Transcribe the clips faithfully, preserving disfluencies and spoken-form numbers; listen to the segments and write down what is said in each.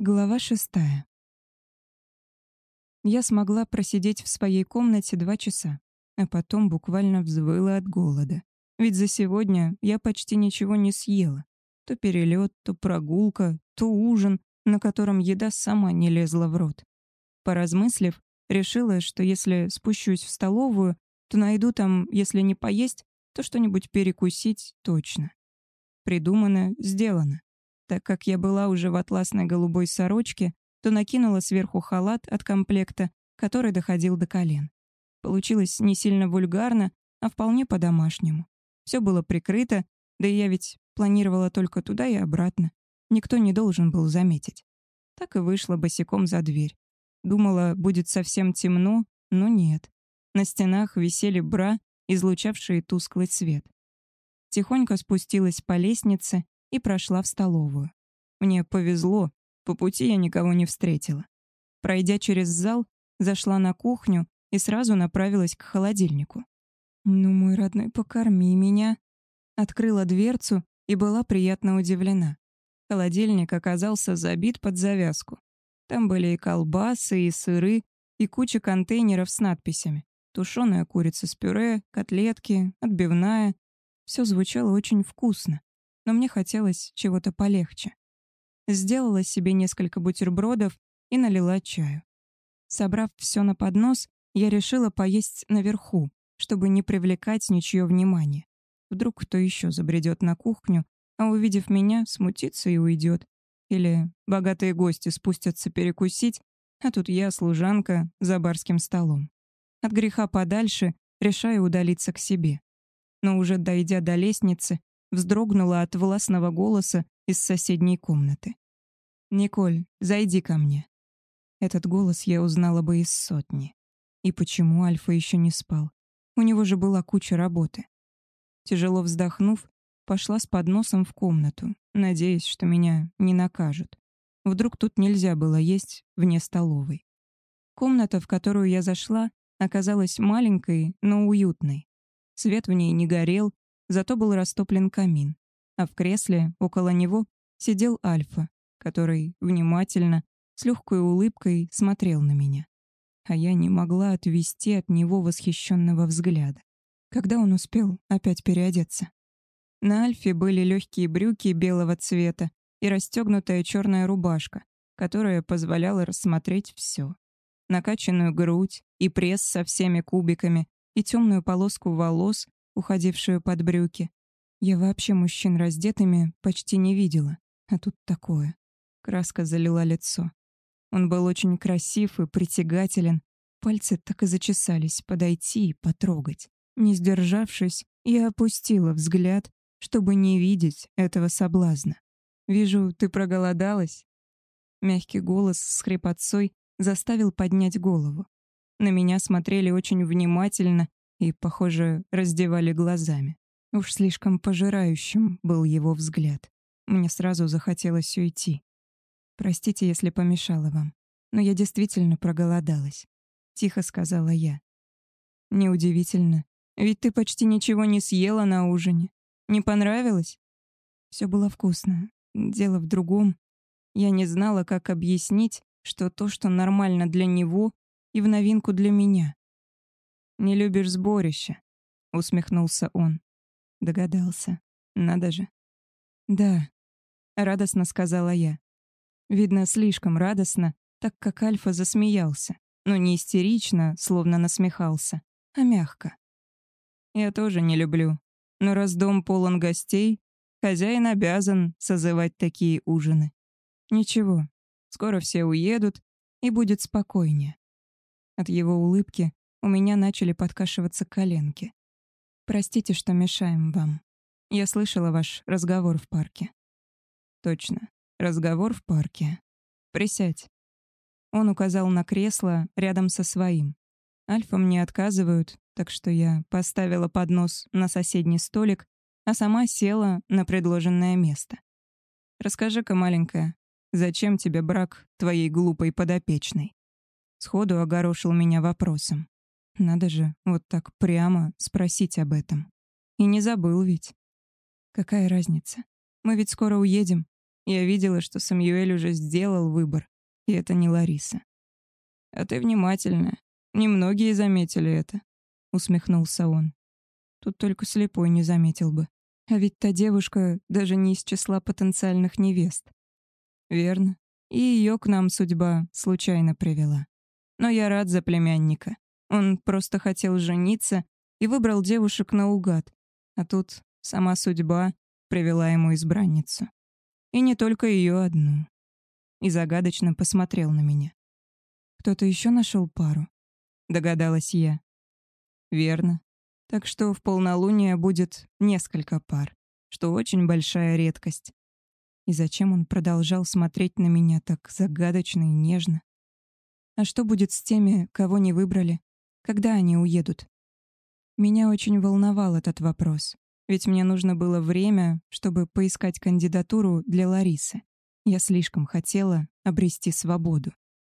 Глава шестая. Я смогла просидеть в своей комнате два часа, а потом буквально взвыла от голода. Ведь за сегодня я почти ничего не съела. То перелет, то прогулка, то ужин, на котором еда сама не лезла в рот. Поразмыслив, решила, что если спущусь в столовую, то найду там, если не поесть, то что-нибудь перекусить точно. Придумано, сделано. Так как я была уже в атласной голубой сорочке, то накинула сверху халат от комплекта, который доходил до колен. Получилось не сильно вульгарно, а вполне по-домашнему. Все было прикрыто, да и я ведь планировала только туда и обратно. Никто не должен был заметить. Так и вышла босиком за дверь. Думала, будет совсем темно, но нет. На стенах висели бра, излучавшие тусклый свет. Тихонько спустилась по лестнице и прошла в столовую. Мне повезло, по пути я никого не встретила. Пройдя через зал, зашла на кухню и сразу направилась к холодильнику. «Ну, мой родной, покорми меня». Открыла дверцу и была приятно удивлена. Холодильник оказался забит под завязку. Там были и колбасы, и сыры, и куча контейнеров с надписями. Тушеная курица с пюре, котлетки, отбивная. Все звучало очень вкусно, но мне хотелось чего-то полегче. Сделала себе несколько бутербродов и налила чаю. Собрав все на поднос, я решила поесть наверху, чтобы не привлекать ничье внимание. Вдруг кто еще забредет на кухню, а увидев меня, смутится и уйдет. Или богатые гости спустятся перекусить, а тут я, служанка, за барским столом. От греха подальше решаю удалиться к себе. Но уже дойдя до лестницы, вздрогнула от властного голоса из соседней комнаты. «Николь, зайди ко мне». Этот голос я узнала бы из сотни. И почему Альфа еще не спал? У него же была куча работы. Тяжело вздохнув, пошла с подносом в комнату, надеясь, что меня не накажут. Вдруг тут нельзя было есть вне столовой. Комната, в которую я зашла, оказалась маленькой, но уютной. Свет в ней не горел, зато был растоплен камин. А в кресле, около него, сидел Альфа, который внимательно, с легкой улыбкой смотрел на меня. А я не могла отвести от него восхищенного взгляда. Когда он успел опять переодеться? На Альфе были легкие брюки белого цвета и расстегнутая черная рубашка, которая позволяла рассмотреть все. Накачанную грудь и пресс со всеми кубиками, и темную полоску волос, уходившую под брюки. Я вообще мужчин раздетыми почти не видела, а тут такое. Краска залила лицо. Он был очень красив и притягателен. Пальцы так и зачесались подойти и потрогать. Не сдержавшись, я опустила взгляд, чтобы не видеть этого соблазна. «Вижу, ты проголодалась?» Мягкий голос с хрипотцой заставил поднять голову. На меня смотрели очень внимательно и, похоже, раздевали глазами. Уж слишком пожирающим был его взгляд. Мне сразу захотелось уйти. «Простите, если помешала вам, но я действительно проголодалась», — тихо сказала я. «Неудивительно, ведь ты почти ничего не съела на ужине. Не понравилось?» Все было вкусно. Дело в другом. Я не знала, как объяснить, что то, что нормально для него, и в новинку для меня. «Не любишь сборище», — усмехнулся он. Догадался. Надо же. «Да», — радостно сказала я. Видно, слишком радостно, так как Альфа засмеялся. Но не истерично, словно насмехался, а мягко. «Я тоже не люблю. Но раз дом полон гостей, хозяин обязан созывать такие ужины. Ничего, скоро все уедут, и будет спокойнее». От его улыбки у меня начали подкашиваться коленки. «Простите, что мешаем вам. Я слышала ваш разговор в парке». «Точно, разговор в парке. Присядь». Он указал на кресло рядом со своим. Альфа мне отказывают, так что я поставила поднос на соседний столик, а сама села на предложенное место. «Расскажи-ка, маленькая, зачем тебе брак твоей глупой подопечной?» Сходу огорошил меня вопросом. Надо же вот так прямо спросить об этом. И не забыл ведь. «Какая разница? Мы ведь скоро уедем. Я видела, что Самюэль уже сделал выбор, и это не Лариса. «А ты внимательная. Немногие заметили это», — усмехнулся он. Тут только слепой не заметил бы. А ведь та девушка даже не из числа потенциальных невест. Верно. И ее к нам судьба случайно привела. Но я рад за племянника. Он просто хотел жениться и выбрал девушек наугад. А тут сама судьба привела ему избранницу. И не только ее одну. И загадочно посмотрел на меня. «Кто-то еще нашел пару?» — догадалась я. «Верно. Так что в полнолуние будет несколько пар, что очень большая редкость». И зачем он продолжал смотреть на меня так загадочно и нежно? А что будет с теми, кого не выбрали? Когда они уедут? Меня очень волновал этот вопрос, ведь мне нужно было время, чтобы поискать кандидатуру для Ларисы. Я слишком хотела обрести свободу.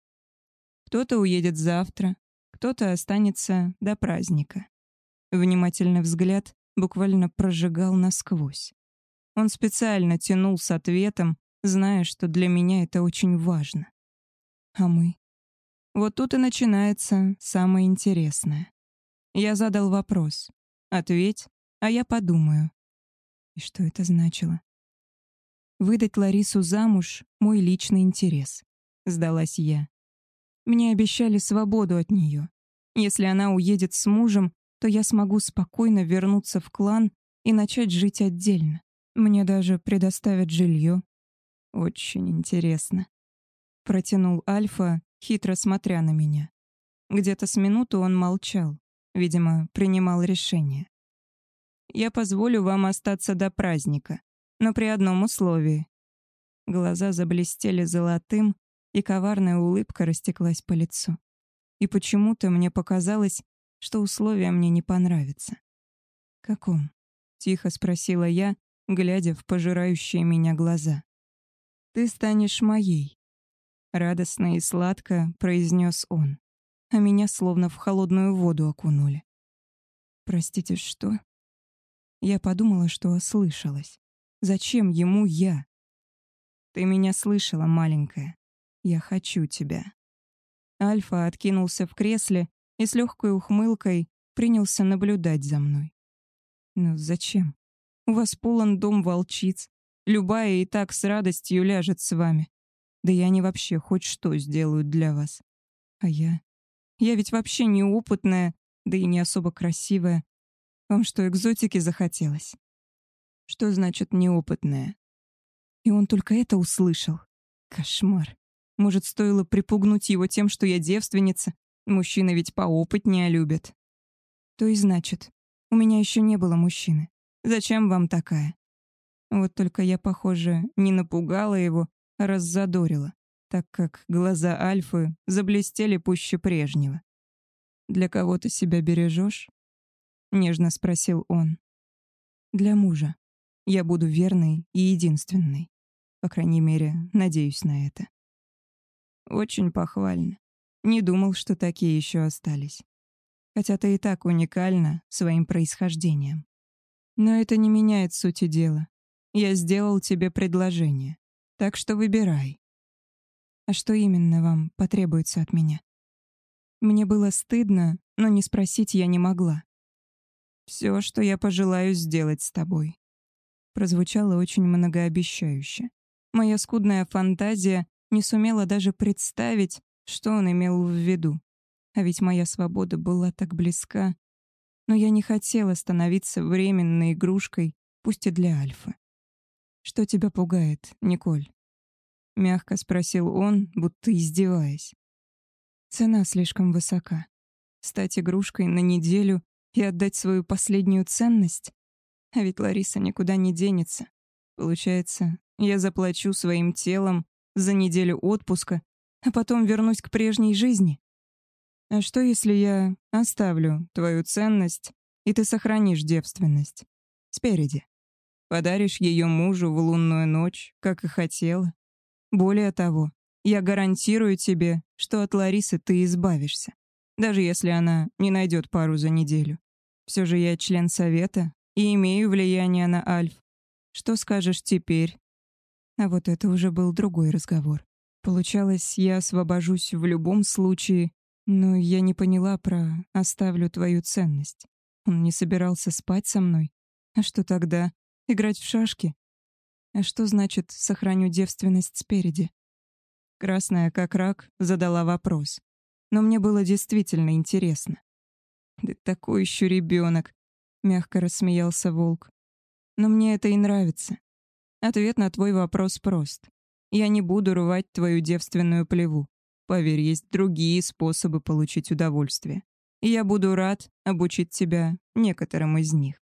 Кто-то уедет завтра, кто-то останется до праздника. Внимательный взгляд буквально прожигал насквозь. Он специально тянул с ответом, зная, что для меня это очень важно. А мы? Вот тут и начинается самое интересное. Я задал вопрос. Ответь, а я подумаю. И что это значило? Выдать Ларису замуж — мой личный интерес. Сдалась я. Мне обещали свободу от нее. Если она уедет с мужем, то я смогу спокойно вернуться в клан и начать жить отдельно. Мне даже предоставят жилье. Очень интересно. Протянул Альфа, хитро смотря на меня. Где-то с минуту он молчал, видимо, принимал решение. Я позволю вам остаться до праздника, но при одном условии. Глаза заблестели золотым, и коварная улыбка растеклась по лицу. И почему-то мне показалось, что условие мне не понравится. «Каком?» — тихо спросила я, глядя в пожирающие меня глаза. «Ты станешь моей», — радостно и сладко произнес он, а меня словно в холодную воду окунули. «Простите, что?» Я подумала, что ослышалась. «Зачем ему я?» «Ты меня слышала, маленькая. Я хочу тебя». Альфа откинулся в кресле и с легкой ухмылкой принялся наблюдать за мной. «Ну зачем? У вас полон дом волчиц. Любая и так с радостью ляжет с вами. Да и они вообще хоть что сделают для вас. А я? Я ведь вообще неопытная, да и не особо красивая. Вам что, экзотики захотелось?» «Что значит неопытная?» И он только это услышал. Кошмар. Может, стоило припугнуть его тем, что я девственница? Мужчины ведь поопытнее любят. То и значит, у меня еще не было мужчины. Зачем вам такая? Вот только я, похоже, не напугала его, а раззадорила, так как глаза Альфы заблестели пуще прежнего. «Для кого ты себя бережешь?» — нежно спросил он. «Для мужа. Я буду верной и единственной. По крайней мере, надеюсь на это». «Очень похвально. Не думал, что такие еще остались. Хотя ты и так уникальна своим происхождением. Но это не меняет сути дела. Я сделал тебе предложение. Так что выбирай. А что именно вам потребуется от меня?» Мне было стыдно, но не спросить я не могла. «Все, что я пожелаю сделать с тобой». Прозвучало очень многообещающе. Моя скудная фантазия не сумела даже представить, что он имел в виду. А ведь моя свобода была так близка. Но я не хотела становиться временной игрушкой, пусть и для Альфы. «Что тебя пугает, Николь?» — мягко спросил он, будто издеваясь. «Цена слишком высока. Стать игрушкой на неделю и отдать свою последнюю ценность? А ведь Лариса никуда не денется. Получается, я заплачу своим телом за неделю отпуска, а потом вернусь к прежней жизни? А что, если я оставлю твою ценность, и ты сохранишь девственность? Спереди. Подаришь ее мужу в лунную ночь, как и хотела. Более того, я гарантирую тебе, что от Ларисы ты избавишься, даже если она не найдет пару за неделю. Все же я член совета и имею влияние на Альф. Что скажешь теперь?» А вот это уже был другой разговор. Получалось, я освобожусь в любом случае, но я не поняла про «оставлю твою ценность». Он не собирался спать со мной. А что тогда? Играть в шашки? А что значит «сохраню девственность спереди»? Красная, как рак, задала вопрос. Но мне было действительно интересно. «Да такой еще ребенок», — мягко рассмеялся волк. «Но мне это и нравится. Ответ на твой вопрос прост. Я не буду рвать твою девственную плеву. Поверь, есть другие способы получить удовольствие. И я буду рад обучить тебя некоторым из них».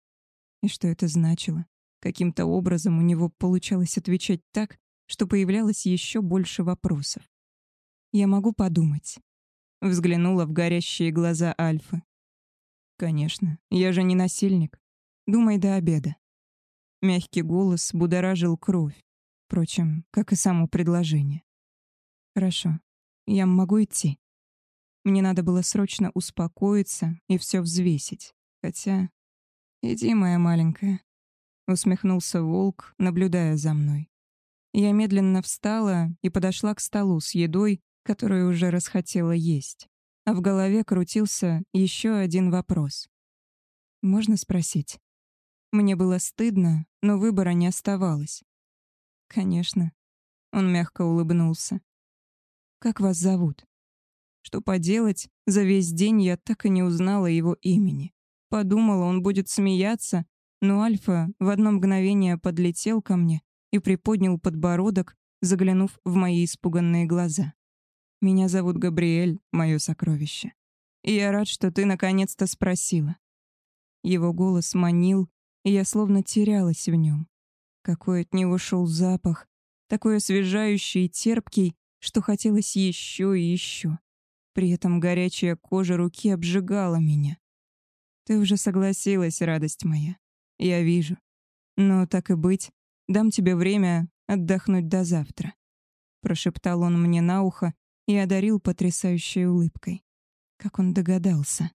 И что это значило? Каким-то образом у него получалось отвечать так, что появлялось еще больше вопросов. «Я могу подумать?» Взглянула в горящие глаза Альфы. «Конечно, я же не насильник. Думай до обеда». Мягкий голос будоражил кровь, впрочем, как и само предложение. «Хорошо, я могу идти?» Мне надо было срочно успокоиться и все взвесить. Хотя... «Иди, моя маленькая», — усмехнулся волк, наблюдая за мной. Я медленно встала и подошла к столу с едой, которую уже расхотела есть. А в голове крутился еще один вопрос. «Можно спросить?» Мне было стыдно, но выбора не оставалось. «Конечно». Он мягко улыбнулся. «Как вас зовут?» Что поделать, за весь день я так и не узнала его имени. Подумала, он будет смеяться, но Альфа в одно мгновение подлетел ко мне и приподнял подбородок, заглянув в мои испуганные глаза. «Меня зовут Габриэль, мое сокровище. И я рад, что ты наконец-то спросила». Его голос манил, и я словно терялась в нем. Какой от него шел запах, такой освежающий и терпкий, что хотелось еще и еще. При этом горячая кожа руки обжигала меня. «Ты уже согласилась, радость моя. Я вижу. Но так и быть, дам тебе время отдохнуть до завтра», — прошептал он мне на ухо и одарил потрясающей улыбкой. Как он догадался.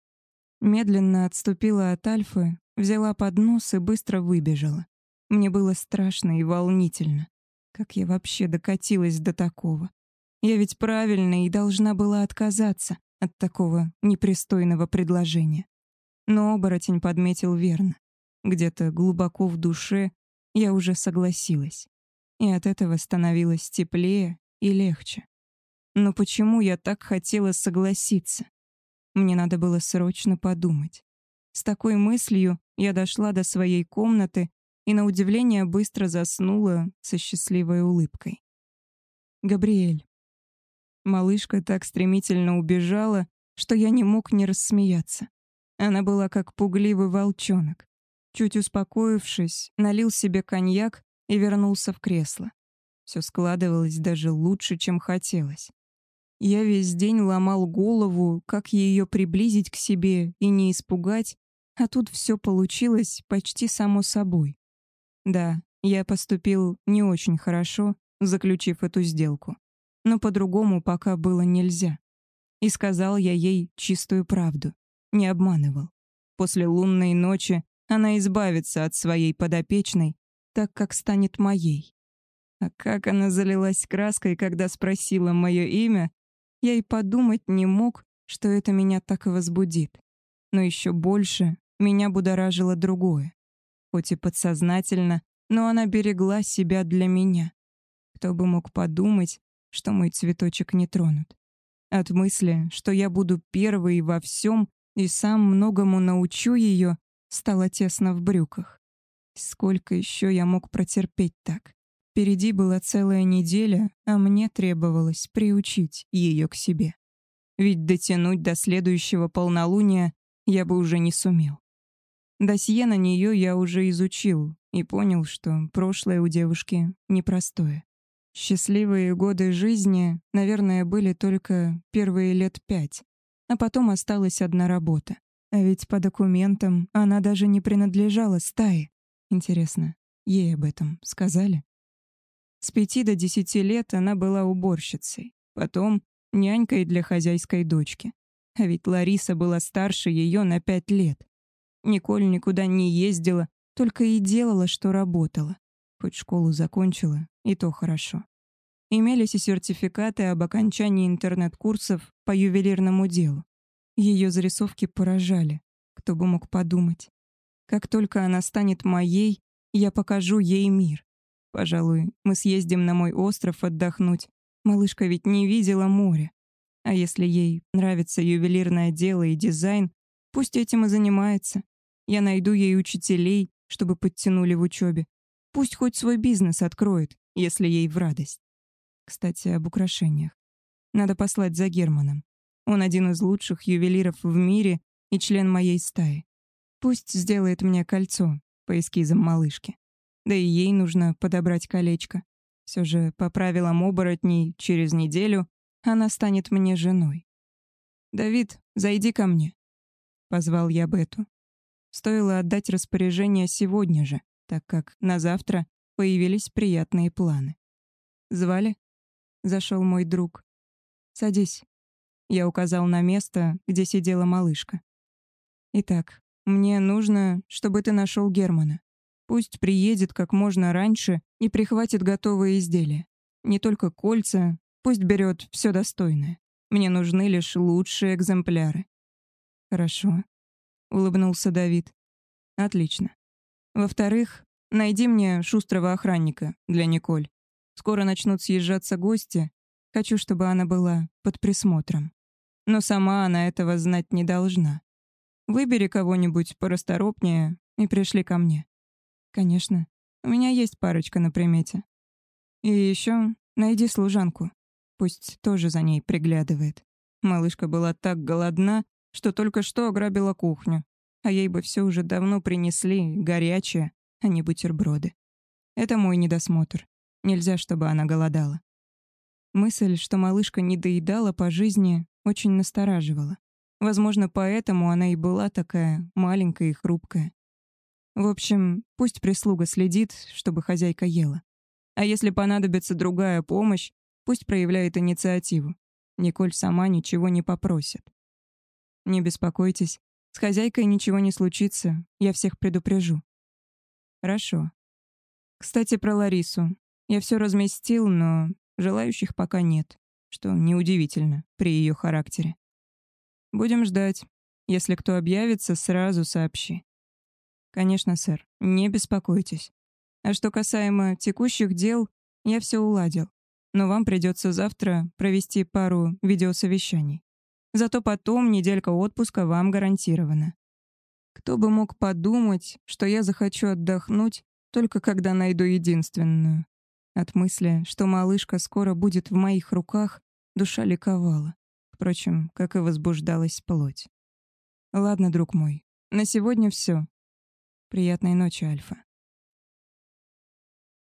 Медленно отступила от Альфы, взяла поднос и быстро выбежала. Мне было страшно и волнительно. Как я вообще докатилась до такого? Я ведь правильно и должна была отказаться от такого непристойного предложения. Но оборотень подметил верно. Где-то глубоко в душе я уже согласилась. И от этого становилось теплее и легче. Но почему я так хотела согласиться? Мне надо было срочно подумать. С такой мыслью я дошла до своей комнаты и, на удивление, быстро заснула со счастливой улыбкой. «Габриэль». Малышка так стремительно убежала, что я не мог не рассмеяться. Она была как пугливый волчонок. Чуть успокоившись, налил себе коньяк и вернулся в кресло. Все складывалось даже лучше, чем хотелось. Я весь день ломал голову, как ее приблизить к себе и не испугать, а тут все получилось почти само собой. Да, я поступил не очень хорошо, заключив эту сделку. Но по-другому пока было нельзя. И сказал я ей чистую правду. Не обманывал. После лунной ночи она избавится от своей подопечной, так как станет моей. А как она залилась краской, когда спросила мое имя, я и подумать не мог, что это меня так возбудит. Но еще больше меня будоражило другое. Хоть и подсознательно, но она берегла себя для меня. Кто бы мог подумать, что мой цветочек не тронут. От мысли, что я буду первой во всем и сам многому научу ее, стало тесно в брюках. Сколько еще я мог протерпеть так? Впереди была целая неделя, а мне требовалось приучить ее к себе. Ведь дотянуть до следующего полнолуния я бы уже не сумел. Досье на нее я уже изучил и понял, что прошлое у девушки непростое. Счастливые годы жизни, наверное, были только первые лет пять, а потом осталась одна работа. А ведь по документам она даже не принадлежала стае. Интересно, ей об этом сказали? С пяти до десяти лет она была уборщицей, потом нянькой для хозяйской дочки. А ведь Лариса была старше ее на пять лет. Николь никуда не ездила, только и делала, что работала. Хоть школу закончила, и то хорошо. Имелись и сертификаты об окончании интернет-курсов по ювелирному делу. Ее зарисовки поражали, кто бы мог подумать. Как только она станет моей, я покажу ей мир. Пожалуй, мы съездим на мой остров отдохнуть. Малышка ведь не видела моря. А если ей нравится ювелирное дело и дизайн, пусть этим и занимается. Я найду ей учителей, чтобы подтянули в учебе. Пусть хоть свой бизнес откроет, если ей в радость. Кстати, об украшениях. Надо послать за Германом. Он один из лучших ювелиров в мире и член моей стаи. Пусть сделает мне кольцо по эскизам малышки. Да и ей нужно подобрать колечко. Все же, по правилам оборотней, через неделю она станет мне женой. «Давид, зайди ко мне», — позвал я Бету. Стоило отдать распоряжение сегодня же, так как на завтра появились приятные планы. «Звали?» — зашел мой друг. «Садись». Я указал на место, где сидела малышка. «Итак, мне нужно, чтобы ты нашел Германа. Пусть приедет как можно раньше и прихватит готовые изделия. Не только кольца, пусть берет все достойное. Мне нужны лишь лучшие экземпляры». «Хорошо», — улыбнулся Давид. «Отлично. Во-вторых, найди мне шустрого охранника для Николь. Скоро начнут съезжаться гости. Хочу, чтобы она была под присмотром. Но сама она этого знать не должна. Выбери кого-нибудь порасторопнее и пришли ко мне. Конечно, у меня есть парочка на примете. И еще найди служанку. Пусть тоже за ней приглядывает. Малышка была так голодна, что только что ограбила кухню. А ей бы все уже давно принесли, горячее, а не бутерброды. Это мой недосмотр. Нельзя, чтобы она голодала. Мысль, что малышка не доедала по жизни, очень настораживала. Возможно, поэтому она и была такая маленькая и хрупкая. В общем, пусть прислуга следит, чтобы хозяйка ела. А если понадобится другая помощь, пусть проявляет инициативу. Николь сама ничего не попросит. Не беспокойтесь, с хозяйкой ничего не случится, я всех предупрежу. Хорошо. Кстати, про Ларису. Я все разместил, но желающих пока нет, что неудивительно при ее характере. Будем ждать. Если кто объявится, сразу сообщи. Конечно, сэр, не беспокойтесь. А что касаемо текущих дел, я все уладил. Но вам придется завтра провести пару видеосовещаний. Зато потом неделька отпуска вам гарантирована. Кто бы мог подумать, что я захочу отдохнуть только когда найду единственную. От мысли, что малышка скоро будет в моих руках, душа ликовала. Впрочем, как и возбуждалась плоть. Ладно, друг мой, на сегодня все. Приятной ночи, Альфа.